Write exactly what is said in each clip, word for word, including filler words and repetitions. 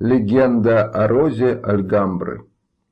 Легенда о розе Альгамбры.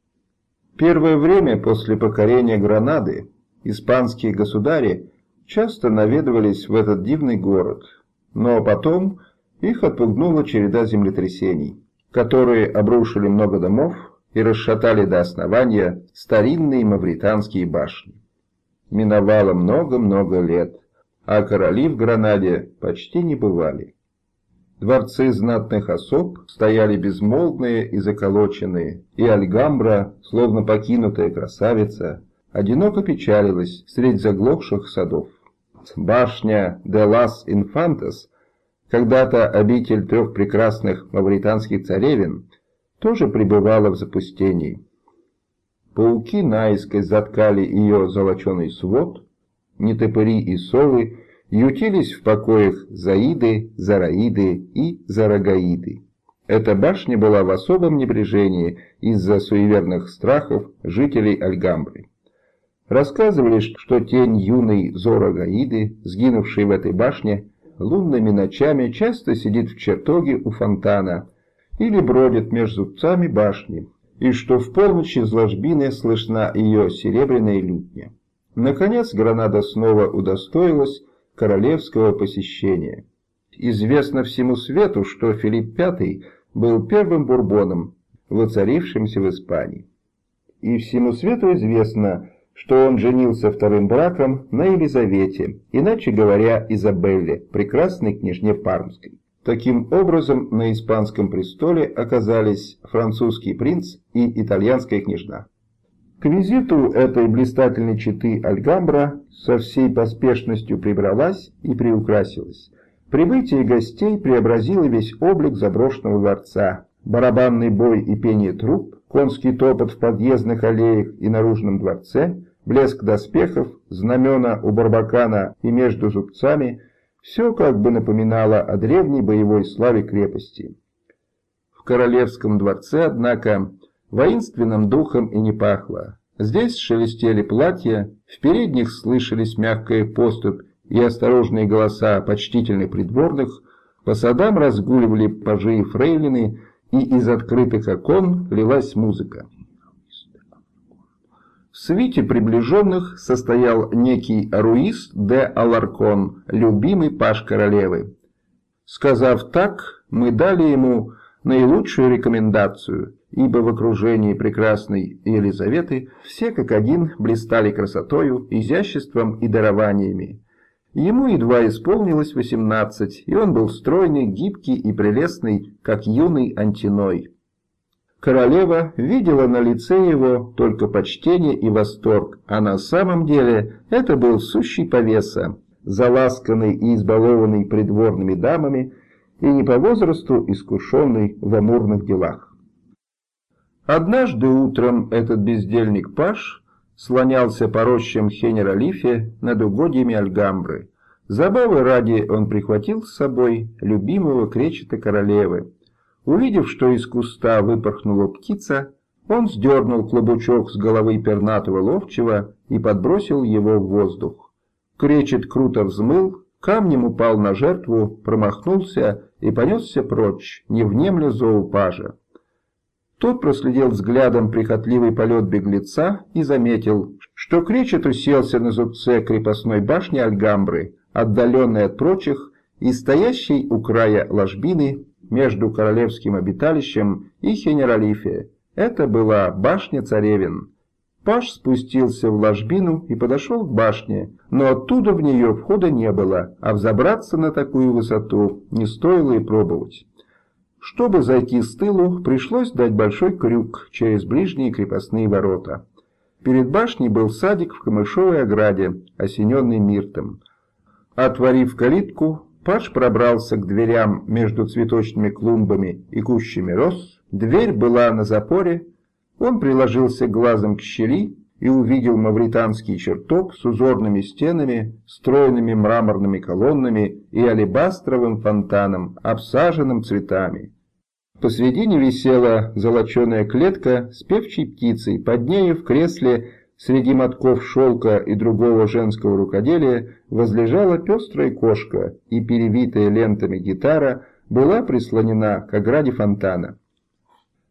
Первое время после покорения Гранады испанские государи часто наведывались в этот дивный город, но потом их отпугнула череда землетрясений, которые обрушили много домов и расшатали до основания старинные мавританские башни. Миновало много-много лет, а короли в Гранаде почти не бывали. Дворцы знатных особ стояли безмолвные и заколоченные, и Альгамбра, словно покинутая красавица, одиноко печалилась средь заглохших садов. Башня де лас Инфантес, когда-то обитель трех прекрасных мавританских царевин, тоже пребывала в запустении. Пауки наискось заткали ее золоченый свод, нетопыри и совы ютились в покоях Заиды, Зараиды и Зарагаиды. Эта башня была в особом небрежении из-за суеверных страхов жителей Альгамбры. Рассказывали, что тень юной Зорагаиды, сгинувшей в этой башне, лунными ночами часто сидит в чертоге у фонтана или бродит между зубцами башни, и что в полночь из ложбины слышна ее серебряная лютня. Наконец Гранада снова удостоилась королевского посещения. Известно всему свету, что Филипп Пятый был первым бурбоном, воцарившимся в Испании. И всему свету известно, что он женился вторым браком на Елизавете, иначе говоря, Изабелле, прекрасной княжне Пармской. Таким образом, на испанском престоле оказались французский принц и итальянская княжна. К визиту этой блистательной четы Альгамбра со всей поспешностью прибралась и приукрасилась. Прибытие гостей преобразило весь облик заброшенного дворца. Барабанный бой и пение труб, конский топот в подъездных аллеях и наружном дворце, блеск доспехов, знамена у Барбакана и между зубцами — все как бы напоминало о древней боевой славе крепости. В королевском дворце, однако, воинственным духом и не пахло. Здесь шелестели платья, в передних слышались мягкая поступь и осторожные голоса почтительных придворных, по садам разгуливали пажи и фрейлины, и из открытых окон лилась музыка. В свите приближенных состоял некий Руис де Аларкон, любимый паж королевы. Сказав так, мы дали ему наилучшую рекомендацию, ибо в окружении прекрасной Елизаветы все как один блистали красотою, изяществом и дарованиями. Ему едва исполнилось восемнадцать, и он был стройный, гибкий и прелестный, как юный Антиной. Королева видела на лице его только почтение и восторг, а на самом деле это был сущий повеса, заласканный и избалованный придворными дамами, и не по возрасту искушенный в амурных делах. Однажды утром этот бездельник-паж слонялся по рощам Хенер-Алифе над угодьями Альгамбры. Забавы ради он прихватил с собой любимого кречета королевы. Увидев, что из куста выпорхнула птица, он сдернул клобучок с головы пернатого ловчего и подбросил его в воздух. Кречет круто взмыл, камнем упал на жертву, промахнулся и понесся прочь, не внемля зову пажа. Тот проследил взглядом прихотливый полет беглеца и заметил, что кречет уселся на зубце крепостной башни Альгамбры, отдаленной от прочих и стоящей у края ложбины между королевским обиталищем и Хенер-Алифе. Это была башня царевин. Паж спустился в ложбину и подошел к башне, но оттуда в нее входа не было, а взобраться на такую высоту не стоило и пробовать. Чтобы зайти с тылу, пришлось дать большой крюк через ближние крепостные ворота. Перед башней был садик в камышовой ограде, осененный миртом. Отворив калитку, паж пробрался к дверям между цветочными клумбами и кущами роз. Дверь была на запоре. Он приложился глазом к щели и увидел мавританский чертог с узорными стенами, стройными мраморными колоннами и алебастровым фонтаном, обсаженным цветами. Посредине висела золоченая клетка с певчей птицей, под нею в кресле среди мотков шелка и другого женского рукоделия возлежала пестрая кошка, и перевитая лентами гитара была прислонена к ограде фонтана.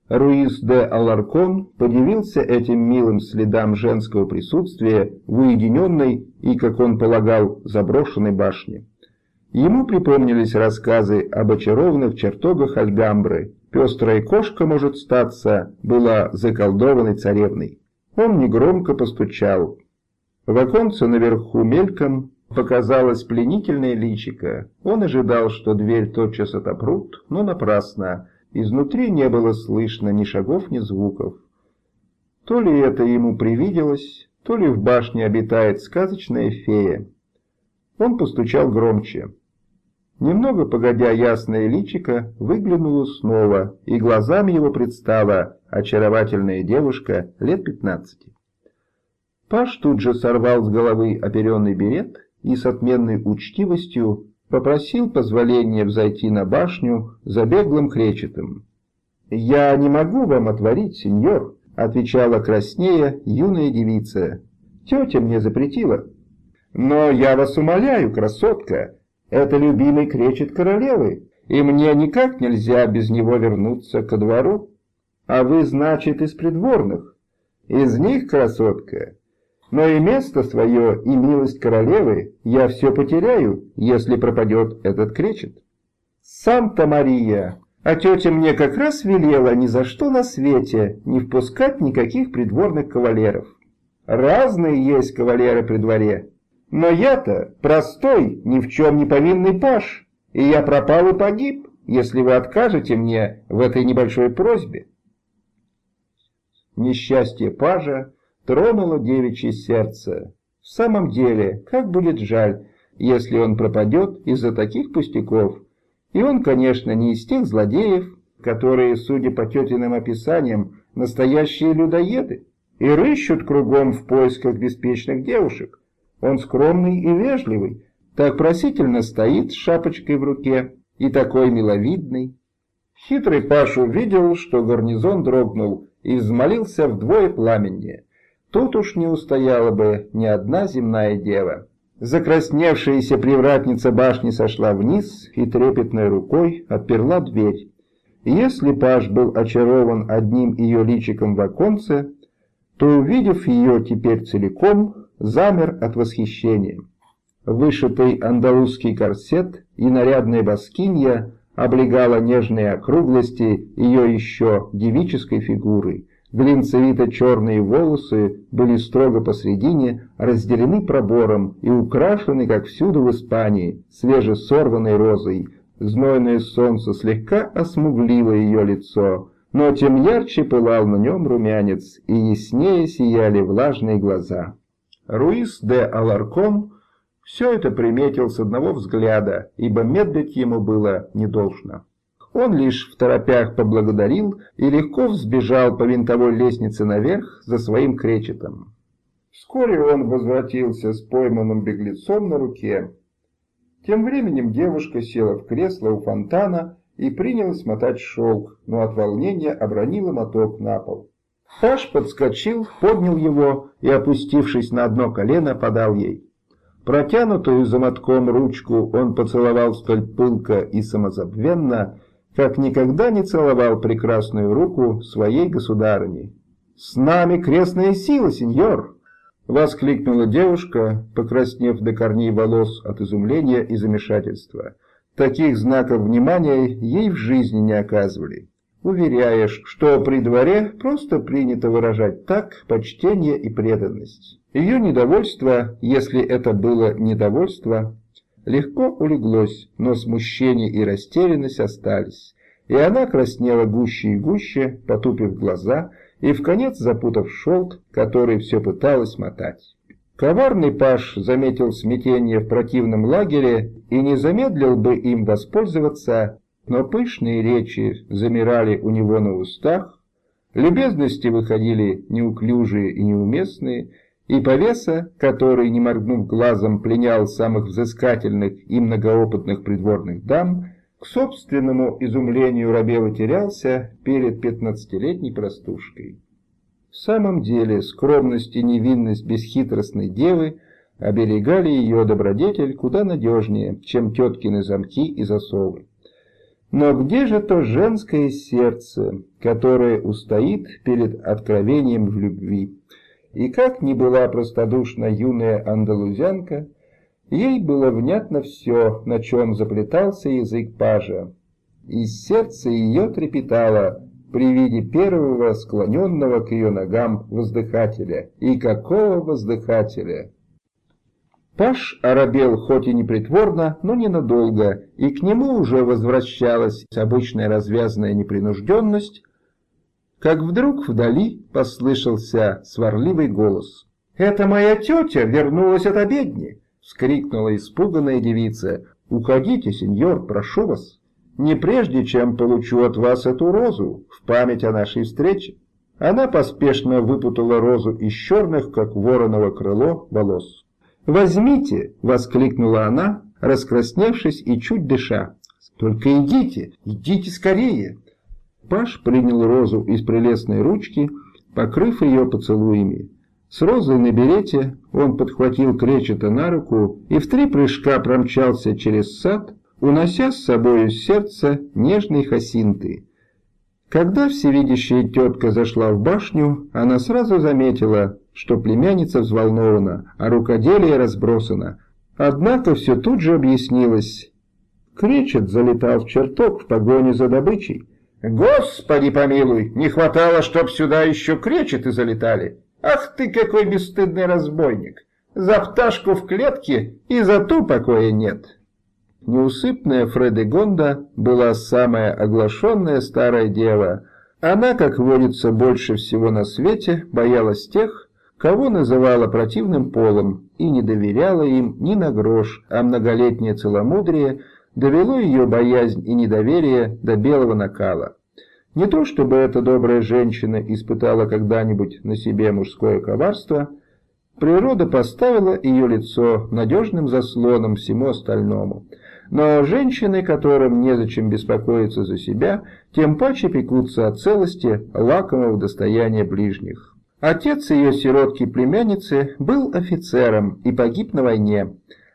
Руис де Аларкон подивился этим милым следам женского присутствия в уединенной и, как он полагал, заброшенной башне. Ему припомнились рассказы об очарованных чертогах Альгамбры. Пестрая кошка, может статься, была заколдованной царевной. Он негромко постучал. В оконце наверху мельком показалось пленительное личико. Он ожидал, что дверь тотчас отопрут, но напрасно. Изнутри не было слышно ни шагов, ни звуков. То ли это ему привиделось, то ли в башне обитает сказочная фея. Он постучал громче. Немного погодя, ясное личико выглянуло снова, и глазам его предстала очаровательная девушка лет пятнадцати. Паж тут же сорвал с головы оперенный берет и с отменной учтивостью попросил позволения взойти на башню за беглым кречетом. «Я не могу вам отворить, сеньор», — отвечала краснея юная девица. «Тетя мне запретила». «Но я вас умоляю, красотка, это любимый кречет королевы, и мне никак нельзя без него вернуться ко двору. А вы, значит, из придворных. Из них, красотка. Но и место свое, и милость королевы я все потеряю, если пропадет этот кречет. Санта-Мария! А тетя мне как раз велела ни за что на свете не впускать никаких придворных кавалеров. Разные есть кавалеры при дворе. Но я-то простой, ни в чем не повинный паж, и я пропал и погиб, если вы откажете мне в этой небольшой просьбе». Несчастье пажа тронуло девичье сердце. В самом деле, как будет жаль, если он пропадет из-за таких пустяков. И он, конечно, не из тех злодеев, которые, судя по тетиным описаниям, настоящие людоеды, и рыщут кругом в поисках беспечных девушек. Он скромный и вежливый, так просительно стоит с шапочкой в руке и такой миловидный. Хитрый паж увидел, что гарнизон дрогнул, и взмолился вдвое пламеннее. Тут уж не устояла бы ни одна земная дева. Закрасневшаяся привратница башни сошла вниз и трепетной рукой отперла дверь. Если паж был очарован одним ее личиком в оконце, то, увидев ее теперь целиком, замер от восхищения. Вышитый андалузский корсет и нарядная баскинья облегала нежные округлости ее еще девической фигуры. Глинцевито-черные волосы были строго посредине, разделены пробором и украшены, как всюду в Испании, свежесорванной розой. Знойное солнце слегка осмуглило ее лицо, но тем ярче пылал на нем румянец, и яснее сияли влажные глаза. Руис де Аларкон все это приметил с одного взгляда, ибо медлить ему было не должно. Он лишь в торопях поблагодарил и легко взбежал по винтовой лестнице наверх за своим кречетом. Вскоре он возвратился с пойманным беглецом на руке. Тем временем девушка села в кресло у фонтана и принялась мотать шелк, но от волнения обронила моток на пол. Паж подскочил, поднял его и, опустившись на одно колено, подал ей. Протянутую за мотком ручку он поцеловал столь пылко и самозабвенно, как никогда не целовал прекрасную руку своей государыни. «С нами крестная сила, сеньор!» — воскликнула девушка, покраснев до корней волос от изумления и замешательства. Таких знаков внимания ей в жизни не оказывали. Уверяешь, что при дворе просто принято выражать так почтение и преданность. Ее недовольство, если это было недовольство, легко улеглось, но смущение и растерянность остались, и она краснела гуще и гуще, потупив глаза и вконец запутав шелк, который все пыталась мотать. Коварный паж заметил смятение в противном лагере и не замедлил бы им воспользоваться, но пышные речи замирали у него на устах, любезности выходили неуклюжие и неуместные, и повеса, который, не моргнув глазом, пленял самых взыскательных и многоопытных придворных дам, к собственному изумлению робел и терялся перед пятнадцатилетней простушкой. В самом деле скромность и невинность бесхитростной девы оберегали ее добродетель куда надежнее, чем теткины замки и засовы. Но где же то женское сердце, которое устоит перед откровением в любви? И как ни была простодушна юная андалузянка, ей было внятно все, на чем заплетался язык пажа, и сердце ее трепетало при виде первого склоненного к ее ногам воздыхателя. И какого воздыхателя! Паж оробел хоть и непритворно, но ненадолго, и к нему уже возвращалась обычная развязная непринужденность, как вдруг вдали послышался сварливый голос. «Это моя тетя вернулась от обедни!» — вскрикнула испуганная девица. «Уходите, сеньор, прошу вас, не прежде, чем получу от вас эту розу в память о нашей встрече». Она поспешно выпутала розу из черных, как вороново крыло, волос. «Возьмите!» — воскликнула она, раскрасневшись и чуть дыша. «Только идите, идите скорее!» Паж принял розу из прелестной ручки, покрыв ее поцелуями. С розой на берете он подхватил Кречета на руку и в три прыжка промчался через сад, унося с собою сердце нежной Хасинты. Когда всевидящая тетка зашла в башню, она сразу заметила, что племянница взволнована, а рукоделие разбросано. Однако все тут же объяснилось. Кречет залетал в чертог в погоне за добычей. «Господи помилуй, не хватало, чтоб сюда еще кречеты залетали! Ах ты, какой бесстыдный разбойник! За пташку в клетке и за ту покоя нет!» Неусыпная Фредегонда была самая оглашенная старая дева. Она, как водится больше всего на свете, боялась тех, кого называла противным полом, и не доверяла им ни на грош, а многолетнее целомудрие довело ее боязнь и недоверие до белого накала. Не то чтобы эта добрая женщина испытала когда-нибудь на себе мужское коварство, природа поставила ее лицо надежным заслоном всему остальному. Но женщины, которым незачем беспокоиться за себя, тем паче пекутся о целости лакомого достояния ближних. Отец ее сиротки-племянницы был офицером и погиб на войне.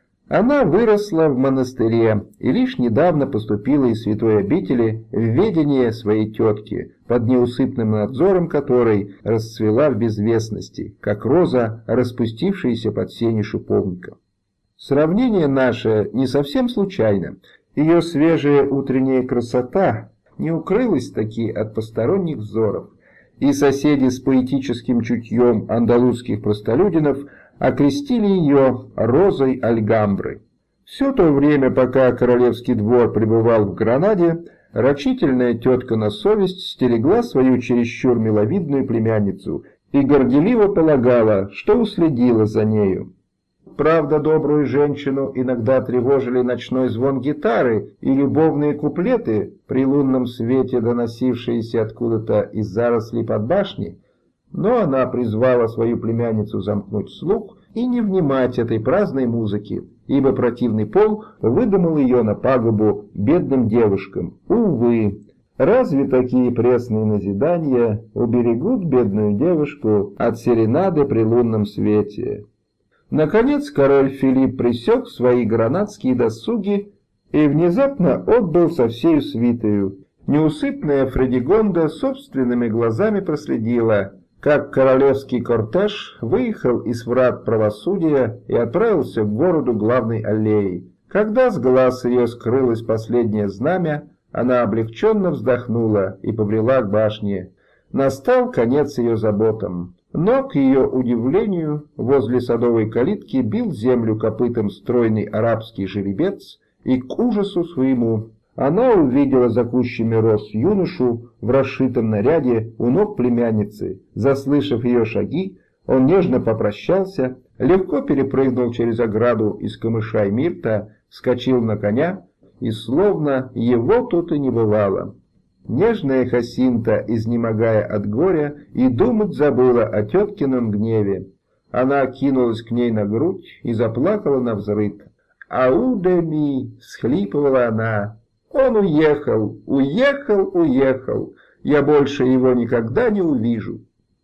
Она выросла в монастыре и лишь недавно поступила из святой обители в ведение своей тетки, под неусыпным надзором которой расцвела в безвестности, как роза, распустившаяся под сенью шиповника. Сравнение наше не совсем случайно. Ее свежая утренняя красота не укрылась таки от посторонних взоров, и соседи с поэтическим чутьем андалузских простолюдинов окрестили ее розой Альгамбры. Все то время, пока королевский двор пребывал в Гранаде, рачительная тетка на совесть стерегла свою чересчур миловидную племянницу и горделиво полагала, что уследила за нею. Правда, добрую женщину иногда тревожили ночной звон гитары и любовные куплеты, при лунном свете доносившиеся откуда-то из зарослей под башней, но она призвала свою племянницу замкнуть слух и не внимать этой праздной музыке, ибо противный пол выдумал ее на пагубу бедным девушкам. Увы, разве такие пресные назидания уберегут бедную девушку от серенады при лунном свете? Наконец король Филипп пресек свои гранадские досуги и внезапно отбыл со всею свитою. Неусыпная Фредегонда собственными глазами проследила, как королевский кортеж выехал из врат правосудия и отправился к городу главной аллеей. Когда с глаз ее скрылось последнее знамя, она облегченно вздохнула и побрела к башне. Настал конец ее заботам. Но, к ее удивлению, возле садовой калитки бил землю копытом стройный арабский жеребец, и к ужасу своему она увидела за кущами роз юношу в расшитом наряде у ног племянницы. Заслышав ее шаги, он нежно попрощался, легко перепрыгнул через ограду из камыша и мирта, вскочил на коня, и словно его тут и не бывало. Нежная Хасинта, изнемогая от горя, и думать забыла о теткином гневе. Она кинулась к ней на грудь и заплакала навзрыд. «Аудеми!» — всхлипывала она. «Он уехал, уехал, уехал. Я больше его никогда не увижу».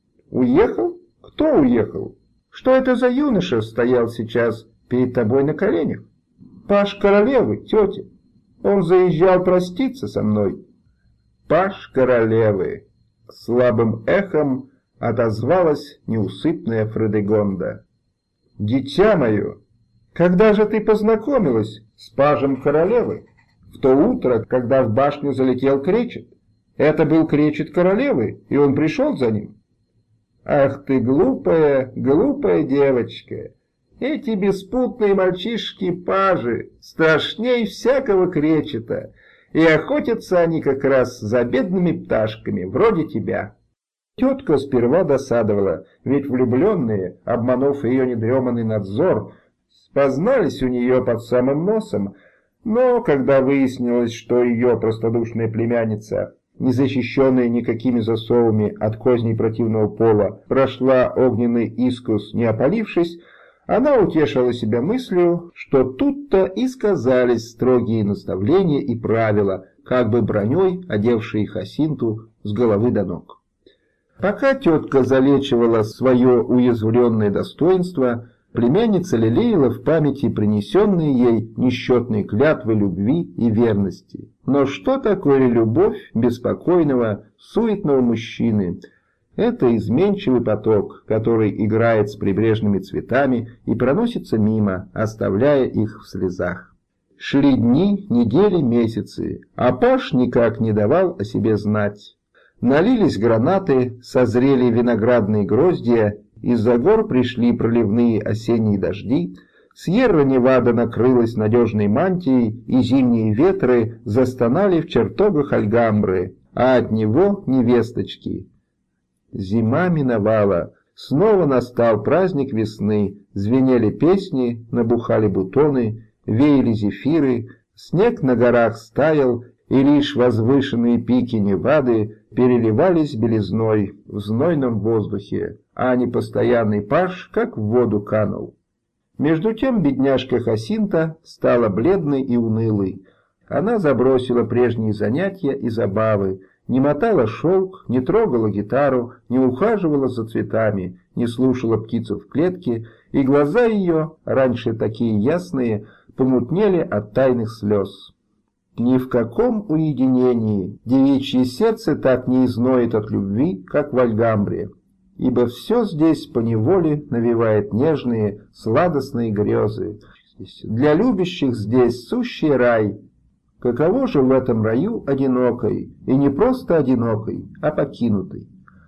«Уехал? Кто уехал? Что это за юноша стоял сейчас перед тобой на коленях?» «Паж королевы, тетя». Он заезжал проститься со мной». «Паж королевы», — слабым эхом отозвалась неусыпная Фредегонда. «Дитя мое, когда же ты познакомилась с пажем королевы?» «В то утро, когда в башню залетел кречет. Это был кречет королевы, и он пришел за ним». «Ах ты глупая, глупая девочка! Эти беспутные мальчишки-пажи страшней всякого кречета, и охотятся они как раз за бедными пташками, вроде тебя». Тетка сперва досадовала, ведь влюбленные, обманув ее недреманный надзор, познались у нее под самым носом, но когда выяснилось, что ее простодушная племянница, не защищенная никакими засовами от козней противного пола, прошла огненный искус, не опалившись, она утешила себя мыслью, что тут-то и сказались строгие наставления и правила, как бы броней одевшие Хасинту с головы до ног. Пока тетка залечивала свое уязвленное достоинство, племянница лелеяла в памяти принесенные ей несчетные клятвы любви и верности. Но что такое любовь беспокойного, суетного мужчины? Это изменчивый поток, который играет с прибрежными цветами и проносится мимо, оставляя их в слезах. Шли дни, недели, месяцы, а паж никак не давал о себе знать. Налились гранаты, созрели виноградные гроздья, из-за гор пришли проливные осенние дожди, Сьерра-Невада накрылась надежной мантией, и зимние ветры застонали в чертогах Альгамбры, а от него невесточки. Зима миновала, снова настал праздник весны, звенели песни, набухали бутоны, веяли зефиры, снег на горах стаял, и лишь возвышенные пики Невады переливались белизной в знойном воздухе, а непостоянный паж как в воду канул. Между тем бедняжка Хасинта стала бледной и унылой. Она забросила прежние занятия и забавы, не мотала шелк, не трогала гитару, не ухаживала за цветами, не слушала птицу в клетке, и глаза ее, раньше такие ясные, помутнели от тайных слез. Ни в каком уединении девичье сердце так не изноет от любви, как в Альгамбре, ибо все здесь поневоле навевает нежные, сладостные грезы. Для любящих здесь сущий рай. Каково же в этом раю одинокой, и не просто одинокой, а покинутой?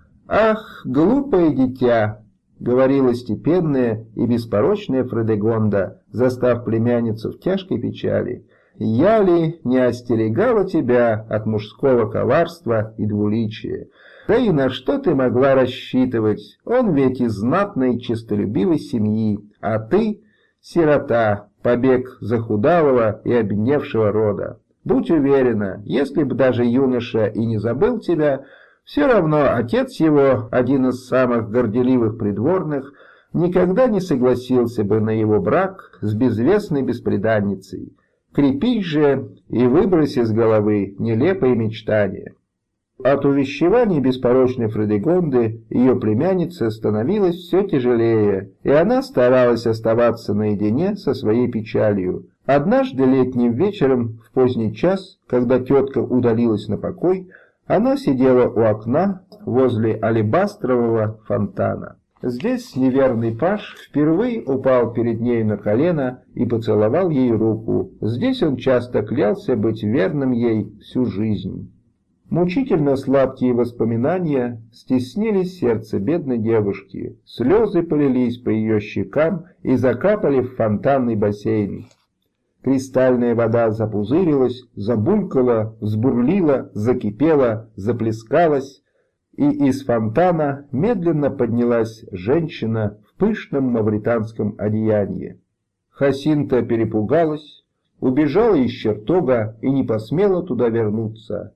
«Ах, глупое дитя!» — говорила степенная и беспорочная Фредегонда, застав племянницу в тяжкой печали. «Я ли не остерегала тебя от мужского коварства и двуличия? Да и на что ты могла рассчитывать? Он ведь из знатной честолюбивой семьи, а ты — сирота, побег захудалого и обедневшего рода. Будь уверена, если бы даже юноша и не забыл тебя, все равно отец его, один из самых горделивых придворных, никогда не согласился бы на его брак с безвестной бесприданницей. Крепись же и выбрось из головы нелепые мечтания». От увещеваний беспорочной Фредегонды ее племяннице становилось все тяжелее, и она старалась оставаться наедине со своей печалью. Однажды летним вечером, в поздний час, когда тетка удалилась на покой, она сидела у окна возле алебастрового фонтана. Здесь неверный паж впервые упал перед нею на колено и поцеловал ей руку. Здесь он часто клялся быть верным ей всю жизнь. Мучительно сладкие воспоминания стеснили сердце бедной девушки. Слезы полились по ее щекам и закапали в фонтанный бассейн. Кристальная вода запузырилась, забулькала, взбурлила, закипела, заплескалась, и из фонтана медленно поднялась женщина в пышном мавританском одеянии. Хасинта перепугалась, убежала из чертога и не посмела туда вернуться.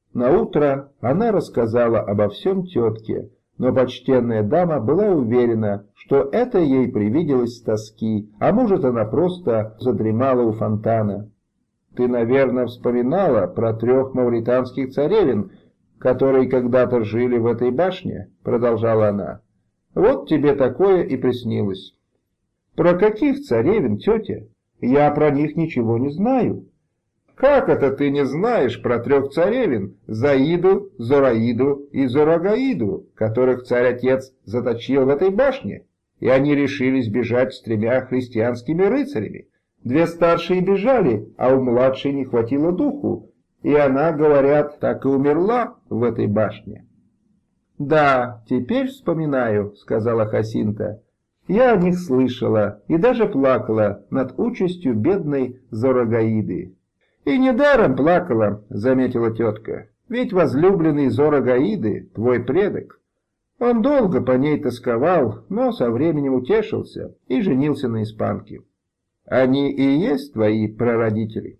Наутро она рассказала обо всем тетке, но почтенная дама была уверена, что это ей привиделось с тоски, а может, она просто задремала у фонтана. «Ты, наверное, вспоминала про трех мавританских царевин, которые когда-то жили в этой башне?» — продолжала она. «Вот тебе такое и приснилось». «Про каких царевин, тетя? Я про них ничего не знаю». Как это ты не знаешь про трех царевин, Заиду, Зораиду и Зорогаиду, которых царь-отец заточил в этой башне? И они решились бежать с тремя христианскими рыцарями. Две старшие бежали, а у младшей не хватило духу, и она, говорят, так и умерла в этой башне. «Да, теперь вспоминаю», — сказала Хасинта. «Я о них слышала и даже плакала над участью бедной Зорогаиды». «И недаром плакала», — заметила тетка, — «ведь возлюбленный Зорогаиды — твой предок. Он долго по ней тосковал, но со временем утешился и женился на испанке. Они и есть твои прародители».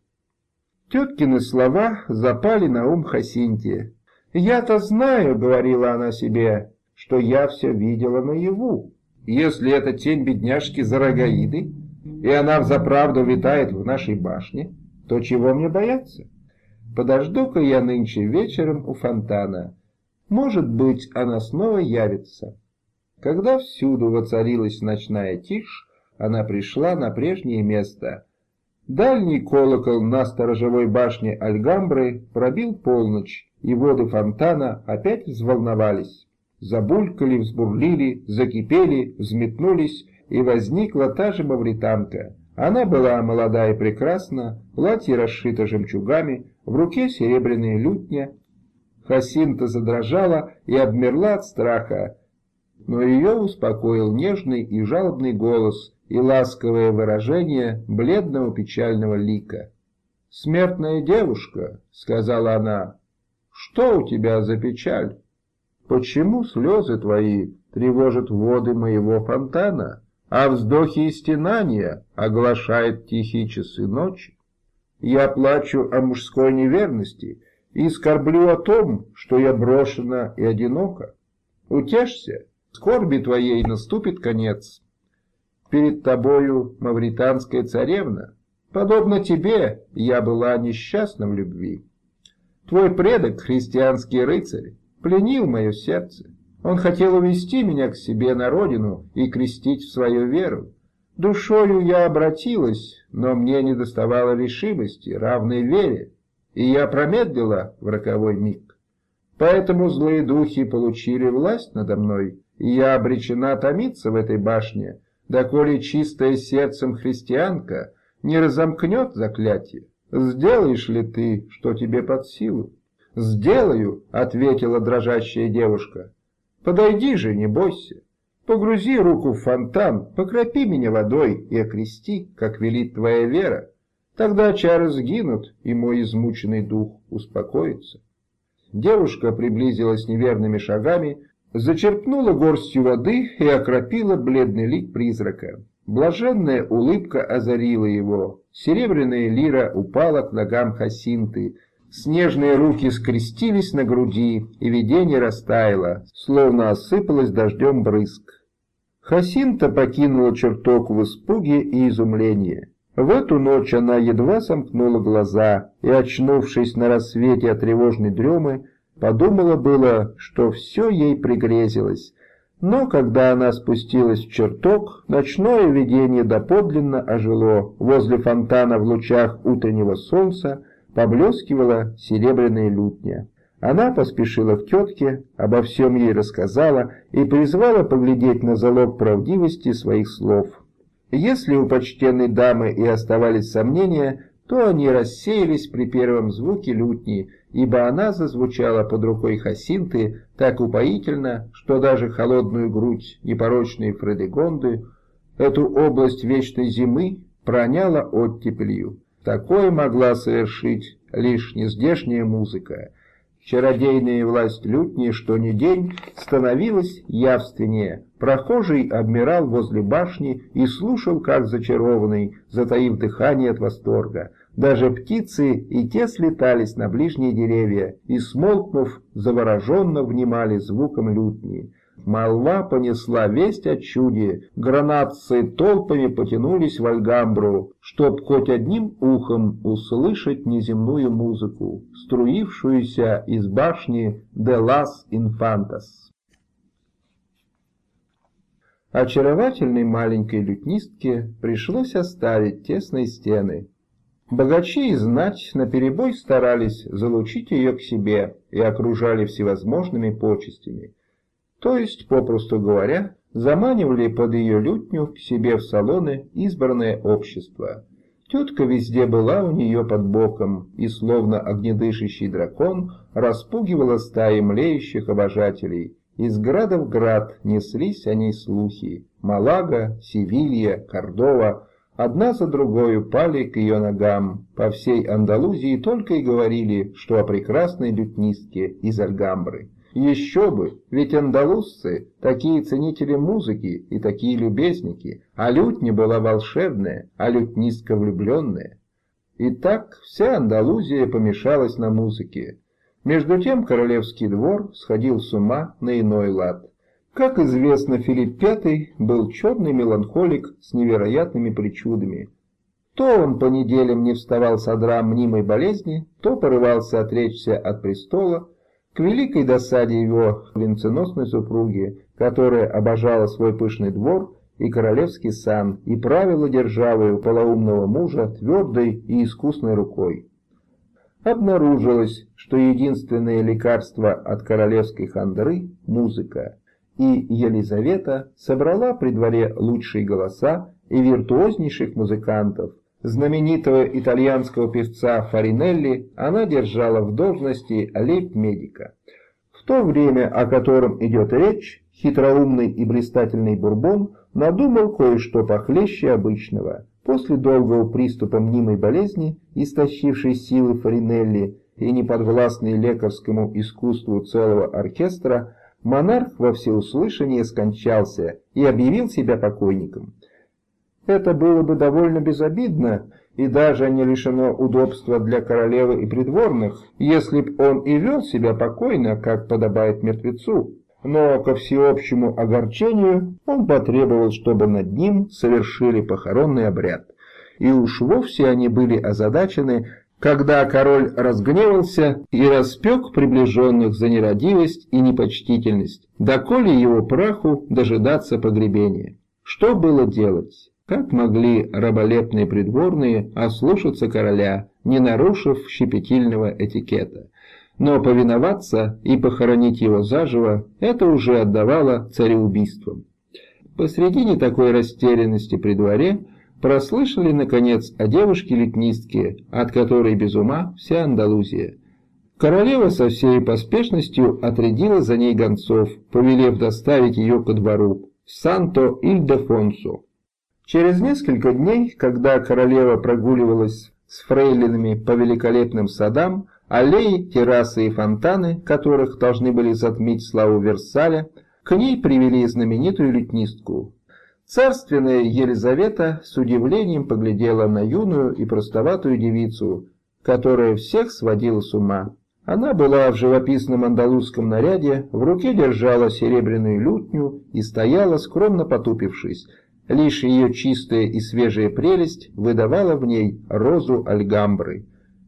Теткины слова запали на ум Хасинте. «Я-то знаю, — говорила она себе, — что я все видела наяву. Если это тень бедняжки Зорогаиды, и она взаправду витает в нашей башне, то чего мне бояться? Подожду-ка я нынче вечером у фонтана. Может быть, она снова явится». Когда всюду воцарилась ночная тишь, она пришла на прежнее место. Дальний колокол на сторожевой башне Альгамбры пробил полночь, и воды фонтана опять взволновались. Забулькали, взбурлили, закипели, взметнулись, и возникла та же мавританка. Она была молода и прекрасна, платье расшито жемчугами, в руке серебряная лютня. Хасинта задрожала и обмерла от страха, но ее успокоил нежный и жалобный голос и ласковое выражение бледного печального лика. «Смертная девушка», — сказала она, — «что у тебя за печаль? Почему слезы твои тревожат воды моего фонтана, а вздохи и стенания оглашают тихие часы ночи? Я плачу о мужской неверности и скорблю о том, что я брошена и одинока. Утешься, скорби твоей наступит конец. Перед тобою мавританская царевна. Подобно тебе я была несчастна в любви. Твой предок, христианский рыцарь, пленил мое сердце. Он хотел увести меня к себе на родину и крестить в свою веру. Душою я обратилась, но мне недоставало решимости, равной вере, и я промедлила в роковой миг. Поэтому злые духи получили власть надо мной, и я обречена томиться в этой башне, доколе чистая сердцем христианка не разомкнет заклятие. Сделаешь ли ты, что тебе под силу? «Сделаю», — ответила дрожащая девушка. «Подойди же, не бойся. Погрузи руку в фонтан, покропи меня водой и окрести, как велит твоя вера. Тогда чары сгинут, и мой измученный дух успокоится». Девушка приблизилась неверными шагами, зачерпнула горстью воды и окропила бледный лик призрака. Блаженная улыбка озарила его, серебряная лира упала к ногам Хасинты, снежные руки скрестились на груди, и видение растаяло, словно осыпалось дождем брызг. Хасинта покинула чертог в испуге и изумлении. В эту ночь она едва сомкнула глаза и, очнувшись на рассвете от тревожной дремы, подумала было, что все ей пригрезилось. Но когда она спустилась в чертог, ночное видение доподлинно ожило. Возле фонтана в лучах утреннего солнца поблескивала серебряная лютня. Она поспешила к тетке, обо всем ей рассказала и призвала поглядеть на залог правдивости своих слов. Если у почтенной дамы и оставались сомнения, то они рассеялись при первом звуке лютни, ибо она зазвучала под рукой Хасинты так упоительно, что даже холодную грудь непорочной Фредегонды, эту область вечной зимы, проняла оттепелью. Такое могла совершить лишь нездешняя музыка. Чародейная власть лютни, что ни день, становилась явственнее. Прохожий обмирал возле башни и слушал, как зачарованный, затаив дыхание от восторга. Даже птицы и те слетались на ближние деревья и, смолкнув, завороженно внимали звуком лютни. Молва понесла весть о чуде, гранатцы толпами потянулись в Альгамбру, чтоб хоть одним ухом услышать неземную музыку, струившуюся из башни де лас Инфантас. Очаровательной маленькой лютнистке пришлось оставить тесные стены. Богачи и знать наперебой старались залучить ее к себе и окружали всевозможными почестями, то есть, попросту говоря, заманивали под ее лютню к себе в салоны избранное общество. Тетка везде была у нее под боком, и словно огнедышащий дракон распугивала стаи млеющих обожателей. Из града в град неслись о ней слухи. Малага, Севилья, Кордова одна за другой упали к ее ногам. По всей Андалузии только и говорили, что о прекрасной лютнистке из Альгамбры. Еще бы, ведь андалузцы такие ценители музыки и такие любезники, а лютня была волшебная, а лютнистка влюбленная. И так вся Андалузия помешалась на музыке. Между тем королевский двор сходил с ума на иной лад. Как известно, Филипп Пятый был черный меланхолик с невероятными причудами. То он по неделям не вставал с одра мнимой болезни, то порывался отречься от престола, к великой досаде его венценосной супруги, которая обожала свой пышный двор и королевский сан, и правила державой у полоумного мужа твердой и искусной рукой. Обнаружилось, что единственное лекарство от королевской хандры – музыка, и Елизавета собрала при дворе лучшие голоса и виртуознейших музыкантов. Знаменитого итальянского певца Фаринелли она держала в должности лейб-медика. В то время, о котором идет речь, хитроумный и блистательный Бурбон надумал кое-что похлеще обычного. После долгого приступа мнимой болезни, истощившей силы Фаринелли и неподвластной лекарскому искусству целого оркестра, монарх во всеуслышание скончался и объявил себя покойником. Это было бы довольно безобидно и даже не лишено удобства для королевы и придворных, если б он и вел себя покойно, как подобает мертвецу. Но ко всеобщему огорчению он потребовал, чтобы над ним совершили похоронный обряд. И уж вовсе они были озадачены, когда король разгневался и распек приближенных за нерадивость и непочтительность, доколе его праху дожидаться погребения. Что было делать? Как могли раболепные придворные ослушаться короля, не нарушив щепетильного этикета? Но повиноваться и похоронить его заживо – это уже отдавало цареубийством. Посредине такой растерянности при дворе прослышали, наконец, о девушке-лютнистке, от которой без ума вся Андалузия. Королева со всей поспешностью отрядила за ней гонцов, повелев доставить ее ко двору в Санто-Ильдефонсо. Через несколько дней, когда королева прогуливалась с фрейлинами по великолепным садам, аллеи, террасы и фонтаны, которых должны были затмить славу Версаля, к ней привели знаменитую лютнистку. Царственная Елизавета с удивлением поглядела на юную и простоватую девицу, которая всех сводила с ума. Она была в живописном андалузском наряде, в руке держала серебряную лютню и стояла, скромно потупившись. Лишь ее чистая и свежая прелесть выдавала в ней розу Альгамбры.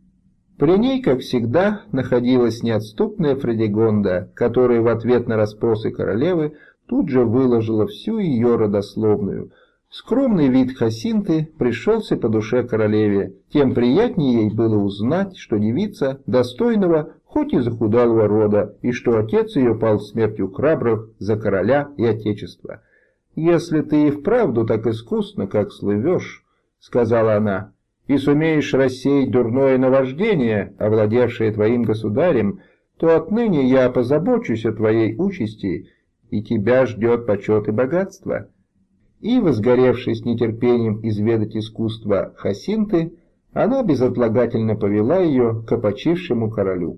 При ней, как всегда, находилась неотступная Фредегонда, которая в ответ на расспросы королевы тут же выложила всю ее родословную. Скромный вид Хасинты пришелся по душе королеве, тем приятнее ей было узнать, что девица достойного, хоть и захудалого рода, и что отец ее пал смертью храбрых за короля и отечество. «Если ты и вправду так искусно, как слывешь, — сказала она, — и сумеешь рассеять дурное наваждение, овладевшее твоим государем, то отныне я позабочусь о твоей участи, и тебя ждет почет и богатство». И, возгоревшись нетерпением изведать искусство Хасинты, она безотлагательно повела ее к опочившему королю.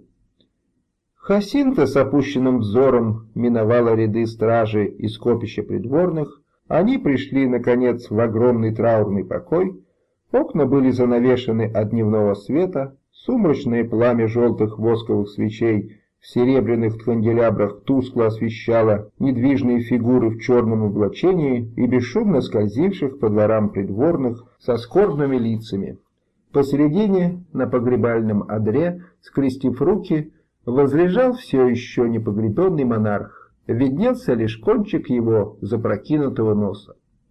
Хасинта с опущенным взором миновала ряды стражи и скопища придворных. Они пришли, наконец, в огромный траурный покой. Окна были занавешены от дневного света, сумрачное пламя желтых восковых свечей в серебряных канделябрах тускло освещало недвижные фигуры в черном облачении и бесшумно скользивших по дворам придворных со скорбными лицами. Посередине, на погребальном одре, скрестив руки, возлежал все еще непогребенный монарх. Виднелся лишь кончик его запрокинутого носа.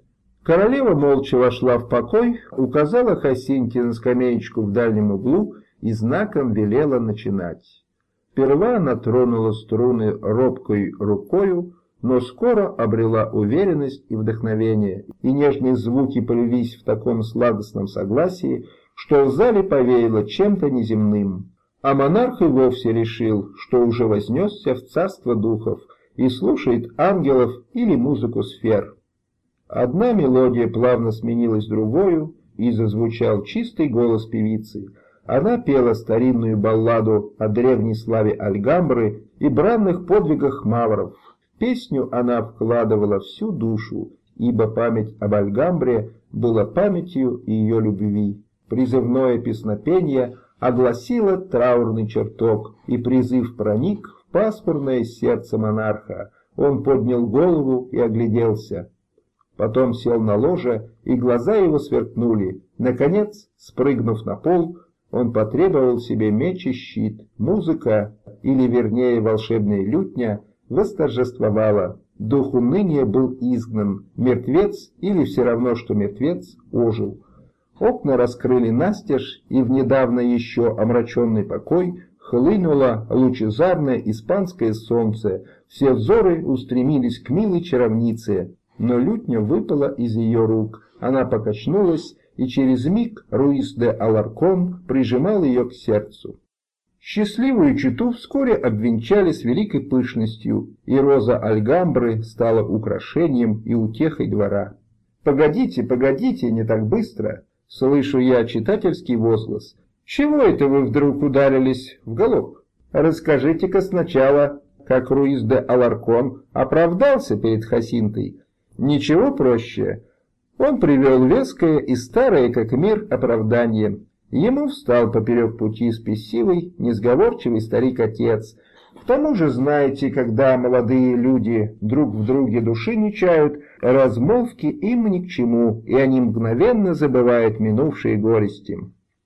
Королева молча вошла в покой, указала Хасинте на скамеечку в дальнем углу и знаком велела начинать. Сперва она тронула струны робкой рукою, но скоро обрела уверенность и вдохновение, и нежные звуки полились в таком сладостном согласии, что в зале повеяло чем-то неземным. А монарх и вовсе решил, что уже вознесся в царство духов и слушает ангелов или музыку сфер. Одна мелодия плавно сменилась другою, и зазвучал чистый голос певицы. Она пела старинную балладу о древней славе Альгамбры и бранных подвигах мавров. В песню она вкладывала всю душу, ибо память об Альгамбре была памятью ее любви. Призывное песнопение огласило траурный чертог, и призыв проник в пасмурное сердце монарха. Он поднял голову и огляделся. Потом сел на ложе, и глаза его сверкнули. Наконец, спрыгнув на пол, он потребовал себе меч и щит. Музыка, или вернее волшебная лютня, восторжествовала. Дух уныния был изгнан. Мертвец, или все равно, что мертвец, ожил. Окна раскрыли настежь, и в недавно еще омраченный покой хлынуло лучезарное испанское солнце. Все взоры устремились к милой чаровнице. Но лютня выпала из ее рук. Она покачнулась, и через миг Руис де Аларкон прижимал ее к сердцу. Счастливую чету вскоре обвенчали с великой пышностью, и роза Альгамбры стала украшением и утехой двора. «Погодите, погодите, не так быстро!» — слышу я читательский возглас. «Чего это вы вдруг ударились в галоп? Расскажите-ка сначала, как Руис де Аларкон оправдался перед Хасинтой. Ничего проще. Он привел веское и старое, как мир, оправдание. Ему встал поперек пути спесивый, несговорчивый старик-отец. К тому же, знаете, когда молодые люди друг в друге души не чают, размолвки им ни к чему, и они мгновенно забывают минувшие горести.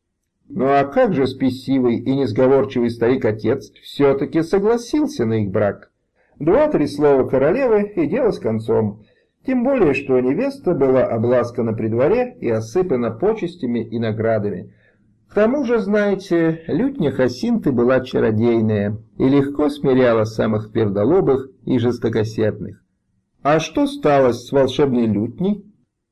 Ну а как же спесивый и несговорчивый старик-отец все-таки согласился на их брак? Два-три слова королевы, и дело с концом. Тем более, что невеста была обласкана при дворе и осыпана почестями и наградами. К тому же, знаете, лютня Хасинты была чародейная и легко смиряла самых твердолобых и жестокосердных. А что стало с волшебной лютней?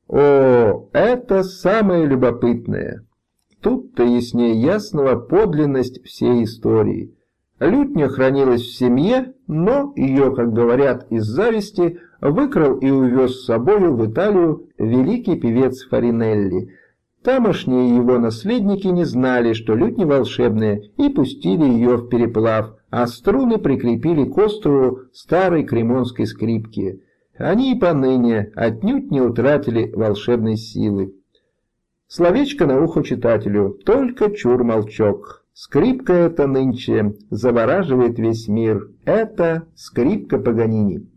О, это самое любопытное. Тут-то яснее ясного подлинность всей истории. Лютня хранилась в семье, но ее, как говорят, из зависти выкрал и увез с собою в Италию великий певец Фаринелли. Тамошние его наследники не знали, что лютня волшебная, и пустили ее в переплав, а струны прикрепили к острову старой кремонской скрипки. Они и поныне отнюдь не утратили волшебной силы. Словечко на ухо читателю, только чур молчок. Скрипка эта нынче завораживает весь мир. Это скрипка Паганини.